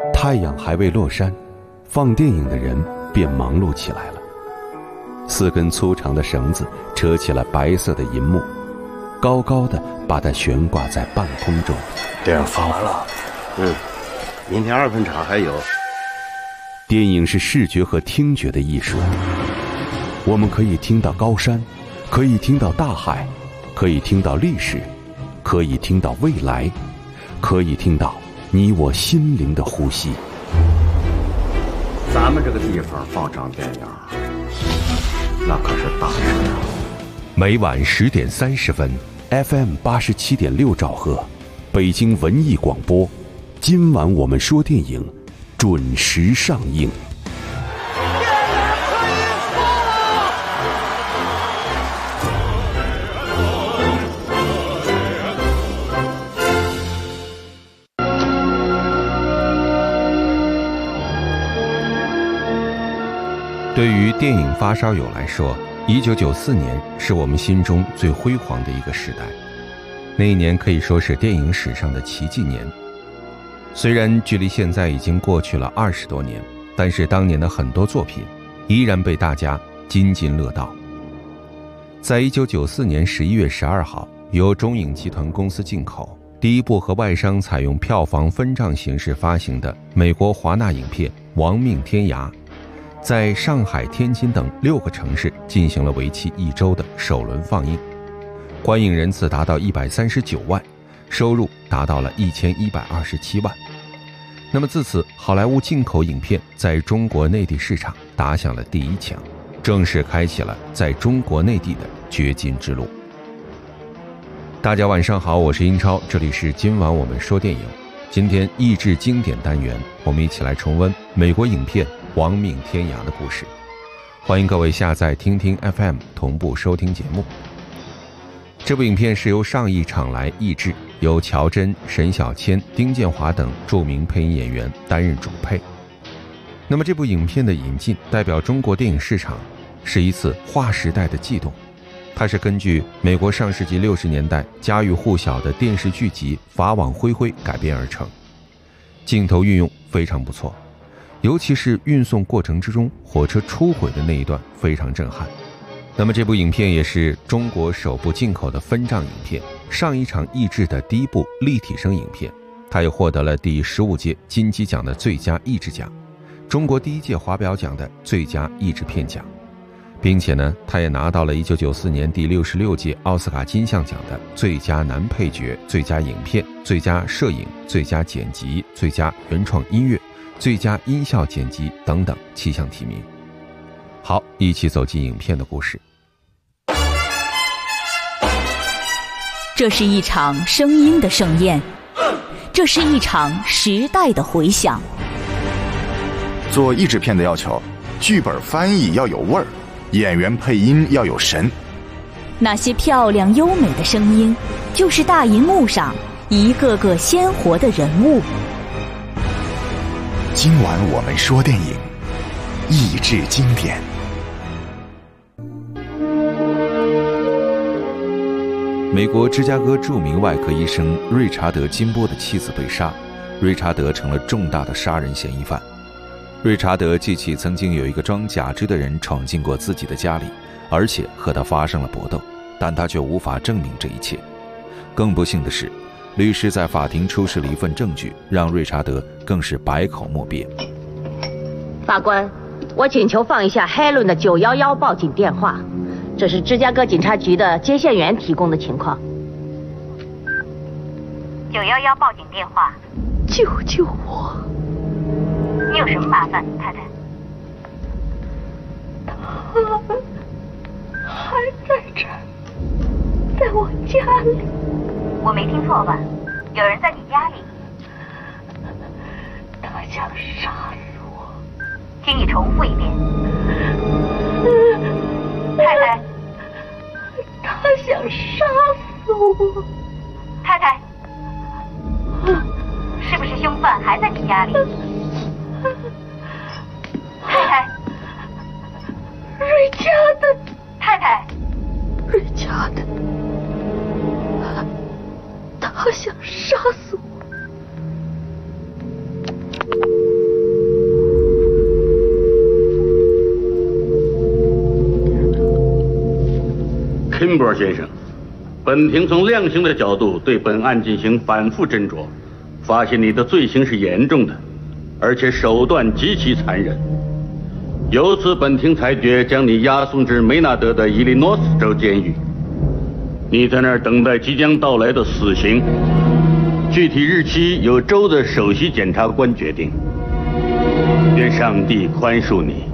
太阳还未落山，放电影的人便忙碌起来了。4根粗长的绳子扯起了白色的银幕，高高的把它悬挂在半空中。 电影放完了， 明天2分场还有。 电影是视觉和听觉的艺术，我们可以听到高山，可以听到大海，可以听到历史，可以听到未来，可以听到你我心灵的呼吸。 咱们这个地方放场电影，那可是大事啊！ 每晚10点30分 ，FM 87.6兆赫，北京文艺广播。今晚我们说电影，准时上映。对于电影发烧友来说，1994年是我们心中最辉煌的一个时代。那一年可以说是电影史上的奇迹年。虽然距离现在已经过去了20多年，但是当年的很多作品依然被大家津津乐道。在1994年11月12号，由中影集团公司进口，第一部和外商采用票房分账形式发行的美国华纳影片《亡命天涯》，在上海、天津等6个城市进行了为期1周的首轮放映，观影人次达到139万，收入达到了1127万。那么自此，好莱坞进口影片在中国内地市场打响了第1枪，正式开启了在中国内地的掘金之路。大家晚上好，我是英超，这里是今晚我们说电影。今天益智经典单元，我们一起来重温美国影片《亡命天涯》的故事。欢迎各位下载听听 FM 同步收听节目。这部影片是由上亿场来译制，由乔真、沈小千、丁建华等著名配音演员担任主配。那么这部影片的引进代表中国电影市场，是一次划时代的悸动。它是根据美国上世纪60年代家喻户晓的电视剧集《法网恢恢》改编而成，镜头运用非常不错，尤其是运送过程之中火车出轨的那一段非常震撼。那么这部影片也是中国首部进口的分账影片，上一场译制的第一部立体声影片，它也获得了第15届金鸡奖的最佳译制奖，中国第1届华表奖的最佳译制片奖，并且呢，他也拿到了1994年第66届奥斯卡金像奖的最佳男配角、最佳影片、最佳摄影、最佳剪辑、最佳原创音乐、最佳音效剪辑等等7项提名。好，一起走进影片的故事。 这是一场声音的盛宴，这是一场时代的回响。 做译制片的要求，剧本翻译要有味儿，演员配音要有神。 那些漂亮优美的声音，就是大银幕上一个个鲜活的人物。 今晚我们说电影，译制经典。 美国芝加哥著名外科医生瑞查德·金波的妻子被杀，瑞查德成了重大的杀人嫌疑犯。瑞查德记起曾经有一个装假肢的人闯进过自己的家里，而且和他发生了搏斗，但他却无法证明这一切。更不幸的是，律师在法庭出示了一份证据，让瑞查德更是百口莫辩。 法官，我请求放一下海伦的911报警电话，这是芝加哥警察局的接线员提供的情况。 911报警电话， 救救我！ 你有什么麻烦，太太？ 他还在这儿，在我家里。 我没听错吧？有人在你家里？ 他想杀死我。 请你重复一遍。太太， 他想杀死我。 太太，是不是凶犯还在你家里？太太， 瑞嘉的太太， 瑞嘉的，他想杀死我。 波先生，本庭从量刑的角度对本案进行反复斟酌，发现你的罪行是严重的，而且手段极其残忍。由此，本庭裁决将你押送至梅纳德的伊利诺斯州监狱。你在那儿等待即将到来的死刑，具体日期由州的首席检察官决定。愿上帝宽恕你。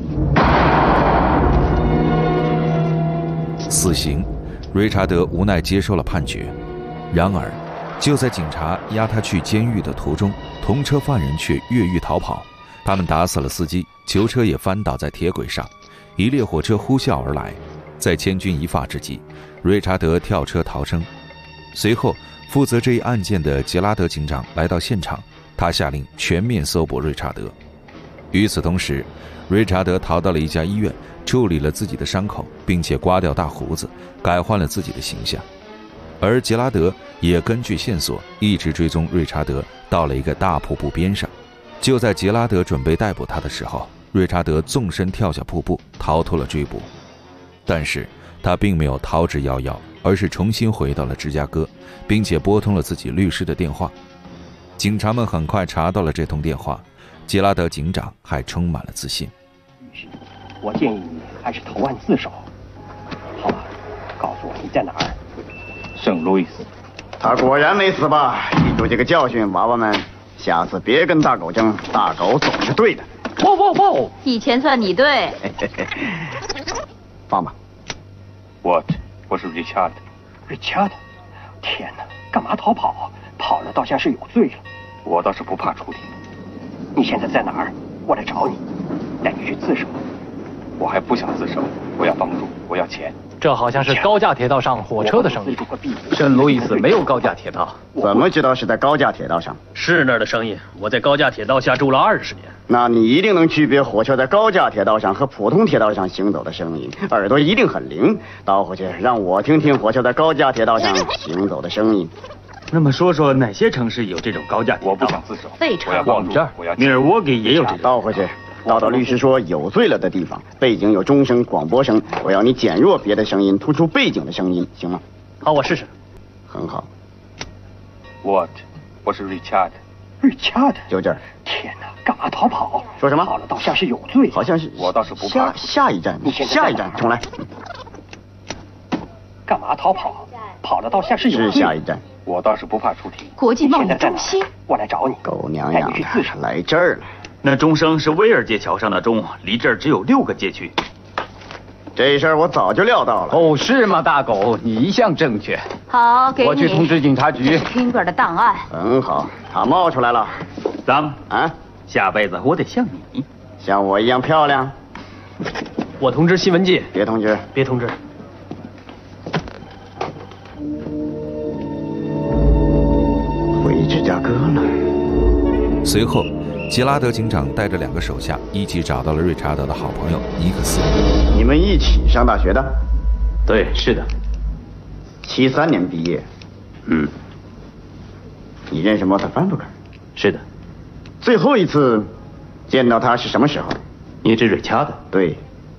死刑，瑞查德无奈接受了判决。然而，就在警察押他去监狱的途中，同车犯人却越狱逃跑。他们打死了司机，囚车也翻倒在铁轨上，一列火车呼啸而来。在千钧一发之际，瑞查德跳车逃生。随后，负责这一案件的杰拉德警长来到现场，他下令全面搜捕瑞查德。与此同时，瑞查德逃到了一家医院，处理了自己的伤口，并且刮掉大胡子，改换了自己的形象。而杰拉德也根据线索一直追踪瑞查德到了一个大瀑布边上。就在杰拉德准备逮捕他的时候，瑞查德纵身跳下瀑布，逃脱了追捕。但是他并没有逃之夭夭，而是重新回到了芝加哥，并且拨通了自己律师的电话。警察们很快查到了这通电话，杰拉德警长还充满了自信。 我建议你还是投案自首，好吧？告诉我你在哪儿？ 圣路易斯。 他果然没死吧？记住这个教训，娃娃们，下次别跟大狗争，大狗总是对的。 哇！ 以前算你对。 放吧。 我是 Richard。 天哪，干嘛逃跑？跑了倒像是有罪了。 我倒是不怕出庭。 你现在在哪儿？我来找你，带你去自首。 我还不想自首，我要帮助，我要钱。 这好像是高架铁道上火车的声音。圣路易斯没有高架铁道。 怎么知道是在高架铁道上？ 是那儿的声音。我在高架铁道下住了20年。 那你一定能区别火车在高架铁道上和普通铁道上行走的声音，耳朵一定很灵。倒回去，让我听听火车在高架铁道上行走的声音。 那么说说哪些城市有这种高架铁道？ 我不想自首。 费城。 我们这儿， 密尔沃基也有这种。 倒回去。到律师说有罪了的地方，背景有钟声、广播声，我要你减弱别的声音，突出背景的声音，行吗？ 好，我试试。 很好。 我是 Richard。 就这儿。 天哪，干嘛逃跑？ 说什么？ 跑了倒像是有罪。 好像是。 我倒是不怕。 下一站，下一站，重来。 干嘛逃跑？跑了倒像是有罪。 是下一站。 我倒是不怕出庭。 国际贸易中心。 我来找你。 狗娘养的，来这儿了。 那钟声是威尔街桥上的钟，离这儿只有6个街区。 这事儿我早就料到了。 哦，是吗，大狗？你一向正确。 好，给你。 我去通知警察局。 这是 Kimber 的档案。 很好，他冒出来了。 咱啊， 下辈子我得像你， 像我一样漂亮。 我通知新闻界。 别通知。 别通知。 回芝加哥了。 随后，杰拉德警长带着2个手下一起找到了瑞查德的好朋友尼克斯。 你们一起上大学的？ 对，是的。 73年毕业。你认识莫特范布克？ 是的。 最后一次见到他是什么时候？ 你指瑞查德？ 对。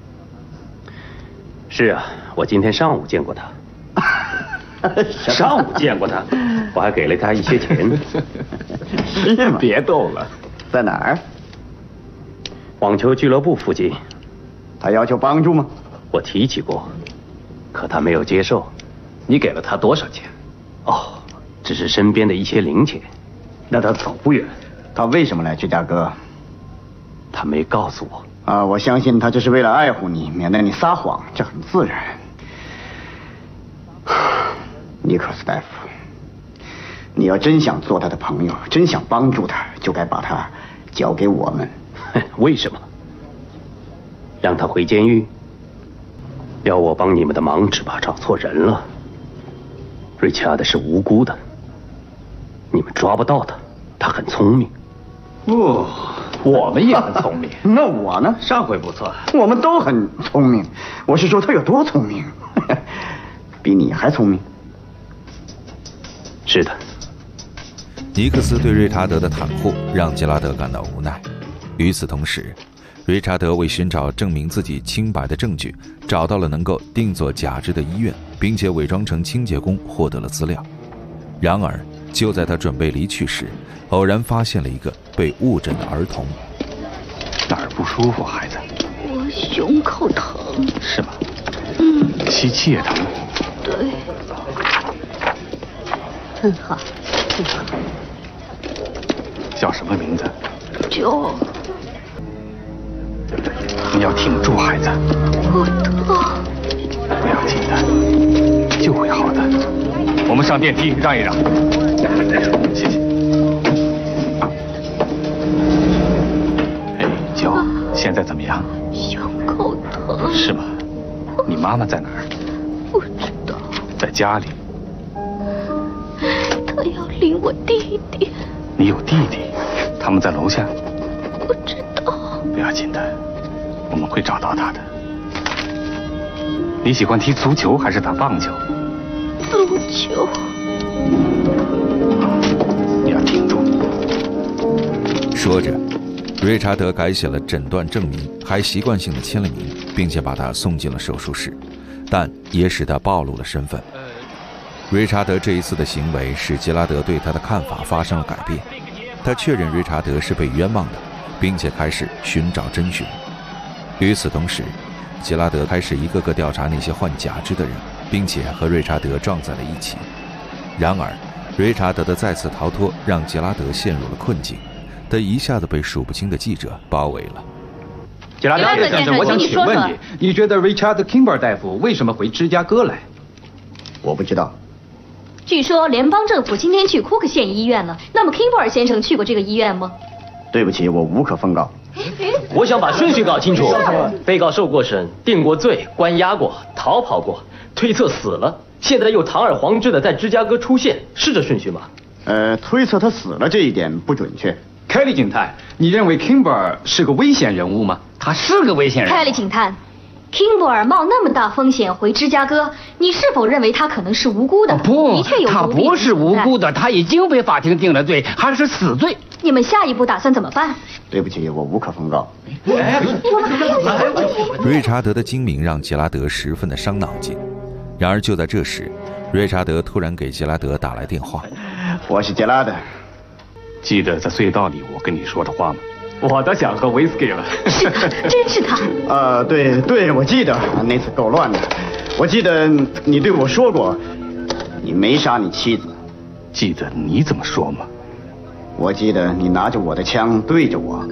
是啊，我今天上午见过他。上午见过他，我还给了他一些钱。 是吗？ 别逗了。 在哪儿？ 网球俱乐部附近。 他要求帮助吗？ 我提起过，可他没有接受。 你给了他多少钱？ 哦，只是身边的一些零钱。 那他走不远。 他为什么来芝加哥？ 他没告诉我。 啊，我相信他只是为了爱护你，免得你撒谎，这很自然。尼克斯大夫，你要真想做他的朋友，真想帮助他，就该把他交给我们。 为什么？让他回监狱？要我帮你们的忙，只怕找错人了。瑞查德是无辜的，你们抓不到他，他很聪明。 哦，我们也很聪明。 那我呢？ 上回不错。 我们都很聪明。我是说他有多聪明，比你还聪明。 是的。 尼克斯对瑞查德的袒护让杰拉德感到无奈。与此同时， 瑞查德为寻找证明自己清白的证据，找到了能够定做假肢的医院，并且伪装成清洁工获得了资料。然而，就在他准备离去时，偶然发现了一个被误诊的儿童。 哪儿不舒服，孩子？ 我胸口疼。 是吗？吸气也疼。 对。很好，很好。 叫什么名字？ 就。 你要挺住，孩子。 我疼。 不要紧的，就会好的。我们上电梯，让一让。谢谢。哎，娇，现在怎么样？ 胸口疼。 是吗？你妈妈在哪儿？ 不知道。 在家里。 她要领我弟弟。 你有弟弟？他们在楼下？ 不知道。 不要紧的，我们会找到他的。你喜欢踢足球还是打棒球？ 足球。 你要挺住。 说着，瑞查德改写了诊断证明，还习惯性的签了名，并且把他送进了手术室，但也使他暴露了身份。瑞查德这一次的行为使杰拉德对他的看法发生了改变，他确认瑞查德是被冤枉的，并且开始寻找真凶。与此同时，杰拉德开始一个个调查那些患假肢的人，并且和瑞查德撞在了一起。然而，瑞查德的再次逃脱让杰拉德陷入了困境，他一下子被数不清的记者包围了。 杰拉德先生，我想请问你觉得 Richard Kimber 大夫为什么回芝加哥来？ 我不知道。 据说联邦政府今天去库克县医院了，那么 Kimber 先生去过这个医院吗？ 对不起，我无可奉告。 我想把顺序搞清楚。被告受过审，定过罪，关押过，逃跑过，推测死了，现在又堂而皇之的在芝加哥出现，是这顺序吗？ 推测他死了这一点不准确。 凯利警探，你认为 Kimber 是个危险人物吗？ 他是个危险人物。 凯利警探，Kimber 冒那么大风险回芝加哥，你是否认为他可能是无辜的？ 不， 的确有他不是无辜的，他已经被法庭定了罪，还是死罪。 你们下一步打算怎么办？ 对不起，我无可奉告。 瑞查德的精明让杰拉德十分的伤脑筋。然而就在这时，瑞查德突然给杰拉德打来电话。 我是杰拉德。 记得在隧道里我跟你说的话吗？ 我都想喝威士忌了。 是他，真是他。 对，我记得那次够乱的。我记得你对我说过，你没杀你妻子。 记得你怎么说吗？ 我记得你拿着我的枪对着我。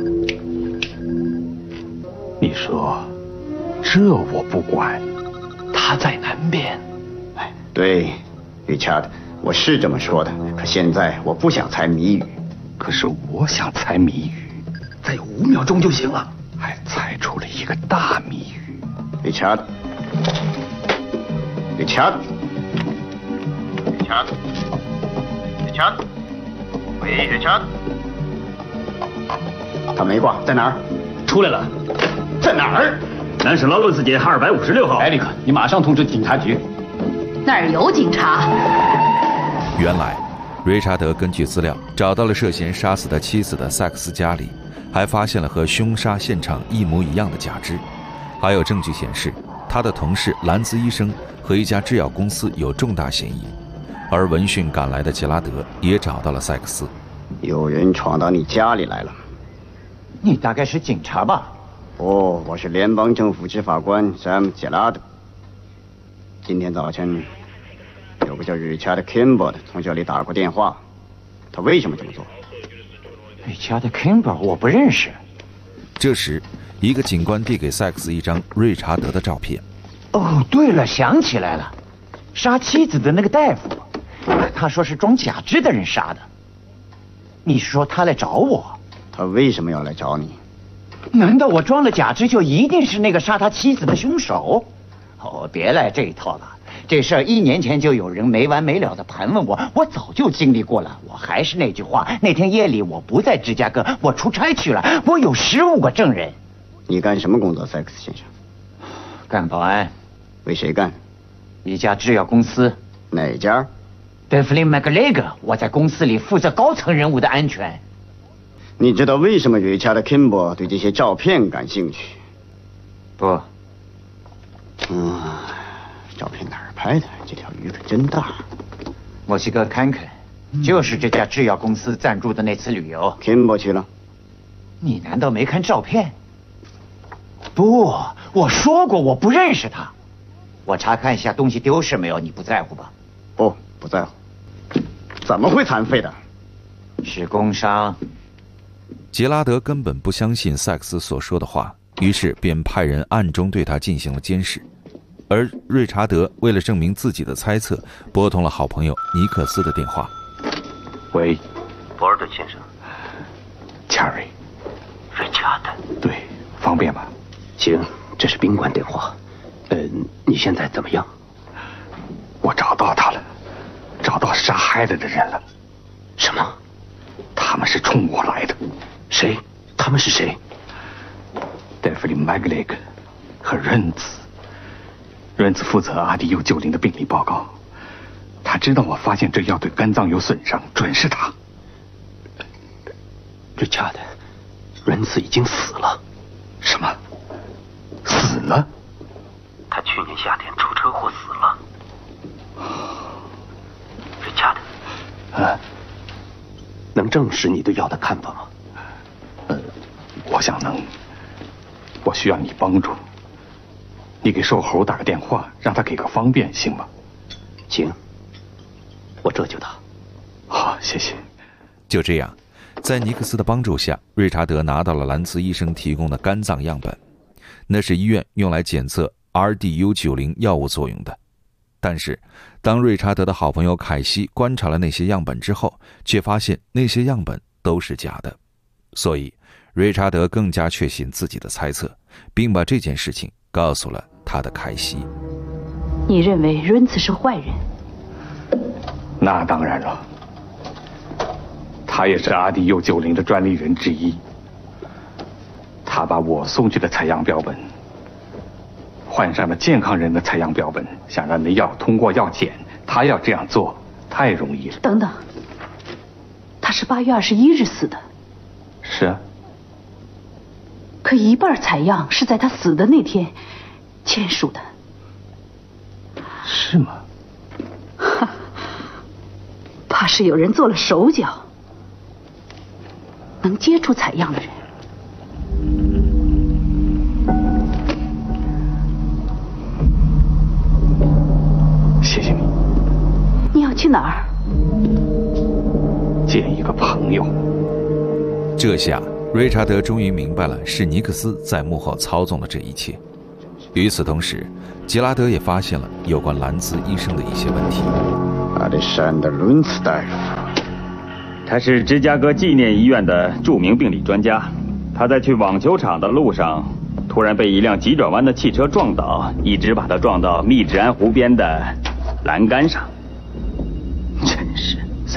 你说，这我不管，他在南边。 对 ，Richard， 我是这么说的。可现在我不想猜谜语。 可是我想猜谜语。 再有5秒钟就行了。 还猜出了一个大谜语。 Richard，喂 ，Richard， 他没挂，在哪儿？ 出来了。 在哪儿？ 南省劳伦斯街256号。 艾利克，你马上通知警察局。 那儿有警察。 原来，瑞查德根据资料找到了涉嫌杀死他妻子的塞克斯家里，还发现了和凶杀现场一模一样的假肢，还有证据显示他的同事兰兹医生和一家制药公司有重大嫌疑。而闻讯赶来的杰拉德也找到了塞克斯。 有人闯到你家里来了。 你大概是警察吧？ 哦，我是联邦政府执法官 Sam 杰拉德。今天早晨有个叫 Richard Kimber 的从这里打过电话，他为什么这么做？ Richard Kimber 我不认识。 这时，一个警官递给塞克斯一张瑞查德的照片。 哦，对了，想起来了，杀妻子的那个大夫，他说是装假肢的人杀的。你是说他来找我？ 他为什么要来找你？ 难道我装了假肢就一定是那个杀他妻子的凶手？哦，别来这一套了。这事儿1年前就有人没完没了的盘问我，我早就经历过了。我还是那句话，那天夜里我不在芝加哥，我出差去了，我有15个证人。 你干什么工作，塞克斯先生？ 干保安。 为谁干？ 一家制药公司。 哪家？ Devlin McGregor， 我在公司里负责高层人物的安全。 你知道为什么瑞查德·金伯对这些照片感兴趣？ 不。 照片哪儿拍的？这条鱼可真大。 墨西哥坎肯，就是这家制药公司赞助的那次旅游。 金伯去了。 你难道没看照片？不，我说过我不认识他。我查看一下东西丢失没有，你不在乎吧？ 不在乎。怎么会残废的？ 是工伤。 杰拉德根本不相信塞克斯所说的话，于是便派人暗中对他进行了监视。而瑞查德为了证明自己的猜测，拨通了好朋友尼克斯的电话。 喂，博尔顿先生。 Cherry。 瑞查德。 对，方便吗？ 行，这是宾馆电话。你现在怎么样？ 我找到他了，找到杀害了的人了。 什么？ 他们是冲我来的。 谁？他们是谁？ 戴弗里·麦格雷格和润子。润子负责RDU-90的病理报告，他知道我发现这药对肝脏有损伤，准是他。 瑞查德，润子已经死了。 什么？死了？ 他去年夏天出车祸死了。瑞查德，能证实你对药的看法吗？ 我想能。我需要你帮助。你给瘦猴打个电话，让他给个方便，行吗？ 行，我这就打。 好，谢谢。 就这样，在尼克斯的帮助下，瑞查德拿到了兰茨医生提供的肝脏样本，那是医院用来检测 RDU-90 药物作用的。但是，当瑞查德的好朋友凯西观察了那些样本之后，却发现那些样本都是假的。所以，瑞查德更加确信自己的猜测，并把这件事情告诉了他的凯西。 你认为润茨是坏人？ 那当然了，他也是RDU-90的专利人之一。他把我送去的采样标本换上了健康人的采样标本，想让那药通过药检。他要这样做太容易了。 等等，他是8月21日死的。 是啊。 可一半采样是在他死的那天签署的。 是吗？ 怕是有人做了手脚，能接触采样的人。 谢谢你。 你要去哪儿？ 见一个朋友。 这下瑞查德终于明白了，是尼克斯在幕后操纵了这一切。与此同时，杰拉德也发现了有关兰茨医生的一些问题。 亚历山德·伦茨大夫， 他是芝加哥纪念医院的著名病理专家。他在去网球场的路上，突然被一辆急转弯的汽车撞倒，一直把他撞到密治安湖边的栏杆上。 真是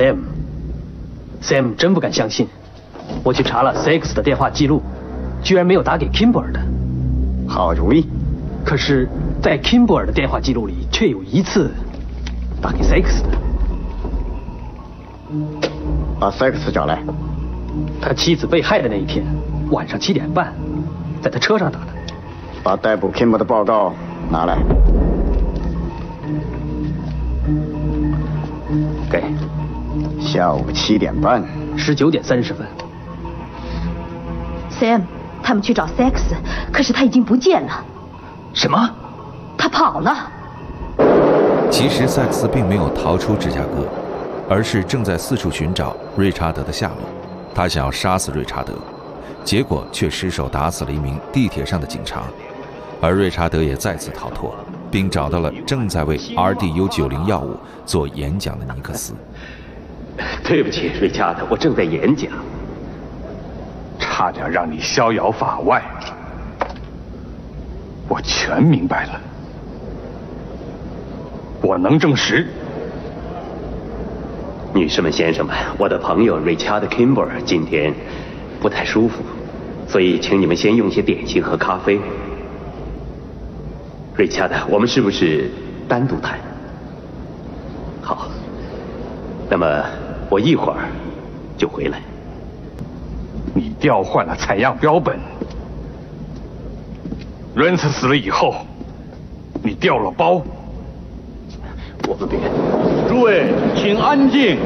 Sam 真不敢相信。我去查了 Six 的电话记录，居然没有打给 Kimber 的。 好主意。 可是，在 Kimber 的电话记录里，却有一次打给 Six 的。 把 Six 找来。 他妻子被害的那一天，晚上7点半，在他车上打的。 把逮捕 Kimber 的报告拿来。 给。 下午7点半。 19点30分。 Sam， 他们去找 Six， 可是他已经不见了。 什么？ 他跑了。 其实塞克斯并没有逃出芝加哥，而是正在四处寻找瑞查德的下落。他想要杀死瑞查德，结果却失手打死了一名地铁上的警察，而瑞查德也再次逃脱，并找到了正在为 RDU-90 药物做演讲的尼克斯。 对不起，瑞查德，我正在演讲， 差点让你逍遥法外。我全明白了，我能证实。 女士们、先生们，我的朋友 Richard Kimber 今天不太舒服，所以请你们先用些点心和咖啡。Richard，我们是不是单独谈？好，那么我一会儿就回来。 你调换了采样标本。伦茨死了以后，你调了包。 我们别。 诸位，请安静。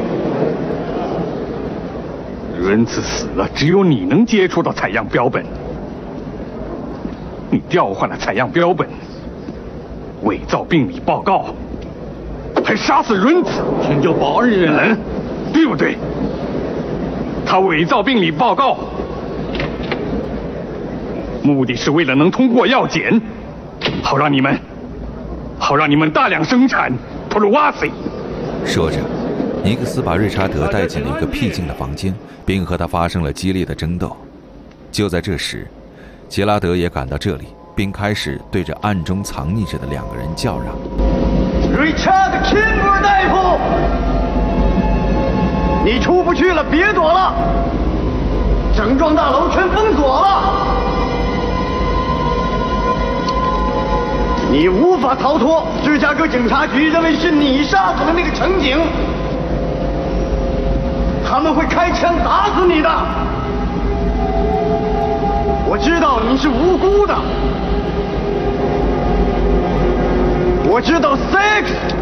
伦茨死了，只有你能接触到采样标本。你调换了采样标本，伪造病理报告，还杀死伦茨， 请就保安人员， 对不对？他伪造病理报告，目的是为了能通过药检，好让你们大量生产普鲁瓦西。 说着，尼克斯把瑞查德带进了一个僻静的房间，并和他发生了激烈的争斗。就在这时，杰拉德也赶到这里，并开始对着暗中藏匿着的两个人叫嚷：“ 瑞查德·钦布尔大夫，你出不去了，别躲了！整幢大楼全封锁了，你无法逃脱芝加哥警察局认为是你杀死了那个乘警，他们会开枪打死你的。我知道你是无辜的，我知道 Six，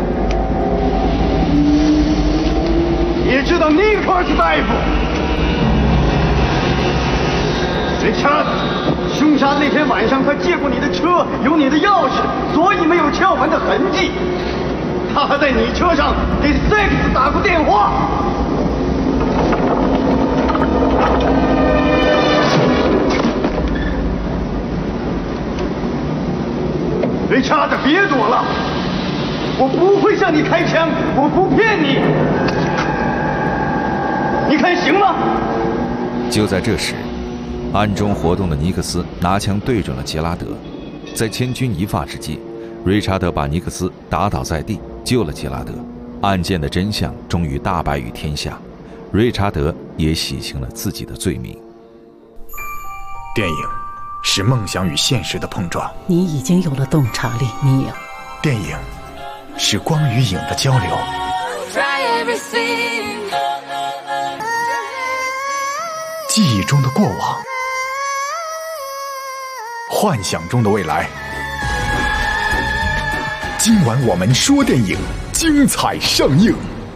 也知道尼克斯大夫。Richard， 凶杀那天晚上他借过你的车，有你的钥匙，所以没有撬门的痕迹。他还在你车上给 Six 打过电话。Richard， 别躲了，我不会向你开枪，我不骗你，你看行吗？ 就在这时，暗中活动的尼克斯拿枪对准了杰拉德，在千钧一发之际，瑞查德把尼克斯打倒在地，救了杰拉德。案件的真相终于大白于天下，瑞查德也洗清了自己的罪名。 电影是梦想与现实的碰撞， 你已经有了洞察力，你有。 电影是光与影的交流，记忆中的过往，幻想中的未来。今晚我们说电影，精彩上映。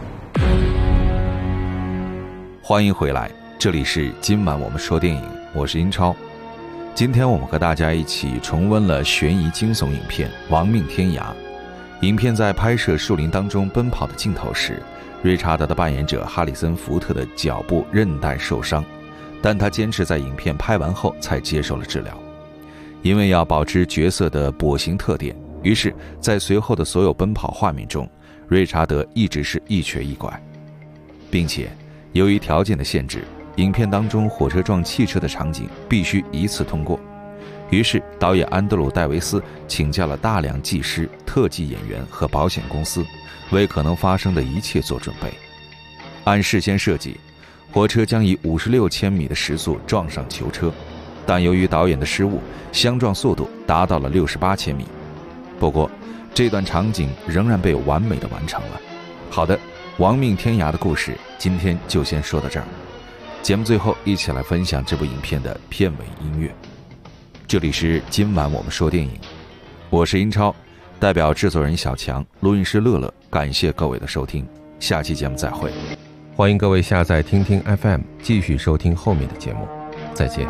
欢迎回来，这里是今晚我们说电影，我是英超。今天我们和大家一起重温了悬疑惊悚影片《亡命天涯》。影片在拍摄树林当中奔跑的镜头时，瑞查德的扮演者哈里森·福特的脚部韧带受伤，但他坚持在影片拍完后才接受了治疗。因为要保持角色的跛行特点，于是在随后的所有奔跑画面中，瑞查德一直是一瘸一拐，并且由于条件的限制，影片当中火车撞汽车的场景必须一次通过。于是导演安德鲁·戴维斯请教了大量技师、特技演员和保险公司，为可能发生的一切做准备。按事先设计，火车将以56千米的时速撞上囚车，但由于导演的失误，相撞速度达到了68千米。不过这段场景仍然被完美的完成了。好的，亡命天涯的故事今天就先说到这儿。节目最后一起来分享这部影片的片尾音乐。这里是今晚我们说电影，我是英超，代表制作人小强，录音师乐乐，感谢各位的收听，下期节目再会。 欢迎各位下载听听 FM， 继续收听后面的节目，再见。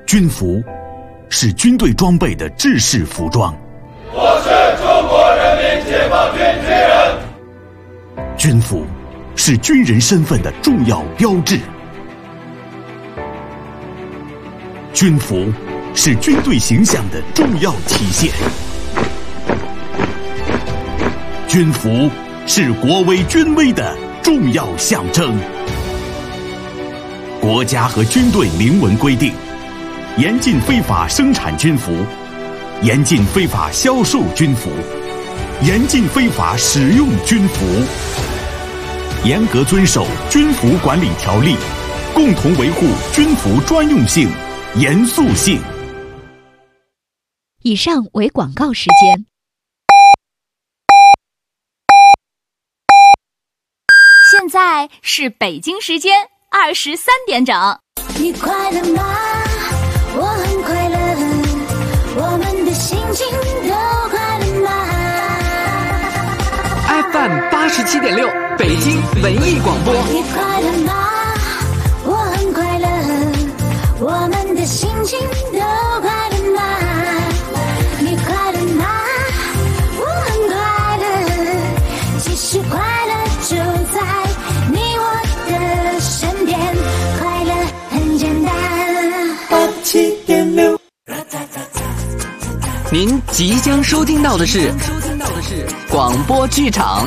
军服是军队装备的制式服装。 我是中国人民解放军军人。 军服是军人身份的重要标志。军服是军队形象的重要体现。军服是国威军威的重要象征。国家和军队明文规定，严禁非法生产军服，严禁非法销售军服，严禁非法使用军服，严格遵守军服管理条例，共同维护军服专用性、严肃性。 以上为广告时间。 现在是北京时间23点整。 你快乐吗？我很快乐，我们的心情都快乐吗 ？FM 87.6，北京文艺广播。 你快乐吗？我很快乐，我们的心情都快乐吗？你快乐吗？我很快乐，其实快乐就在你我的身边，快乐很简单。87.6， 您即将收听到的是广播剧场。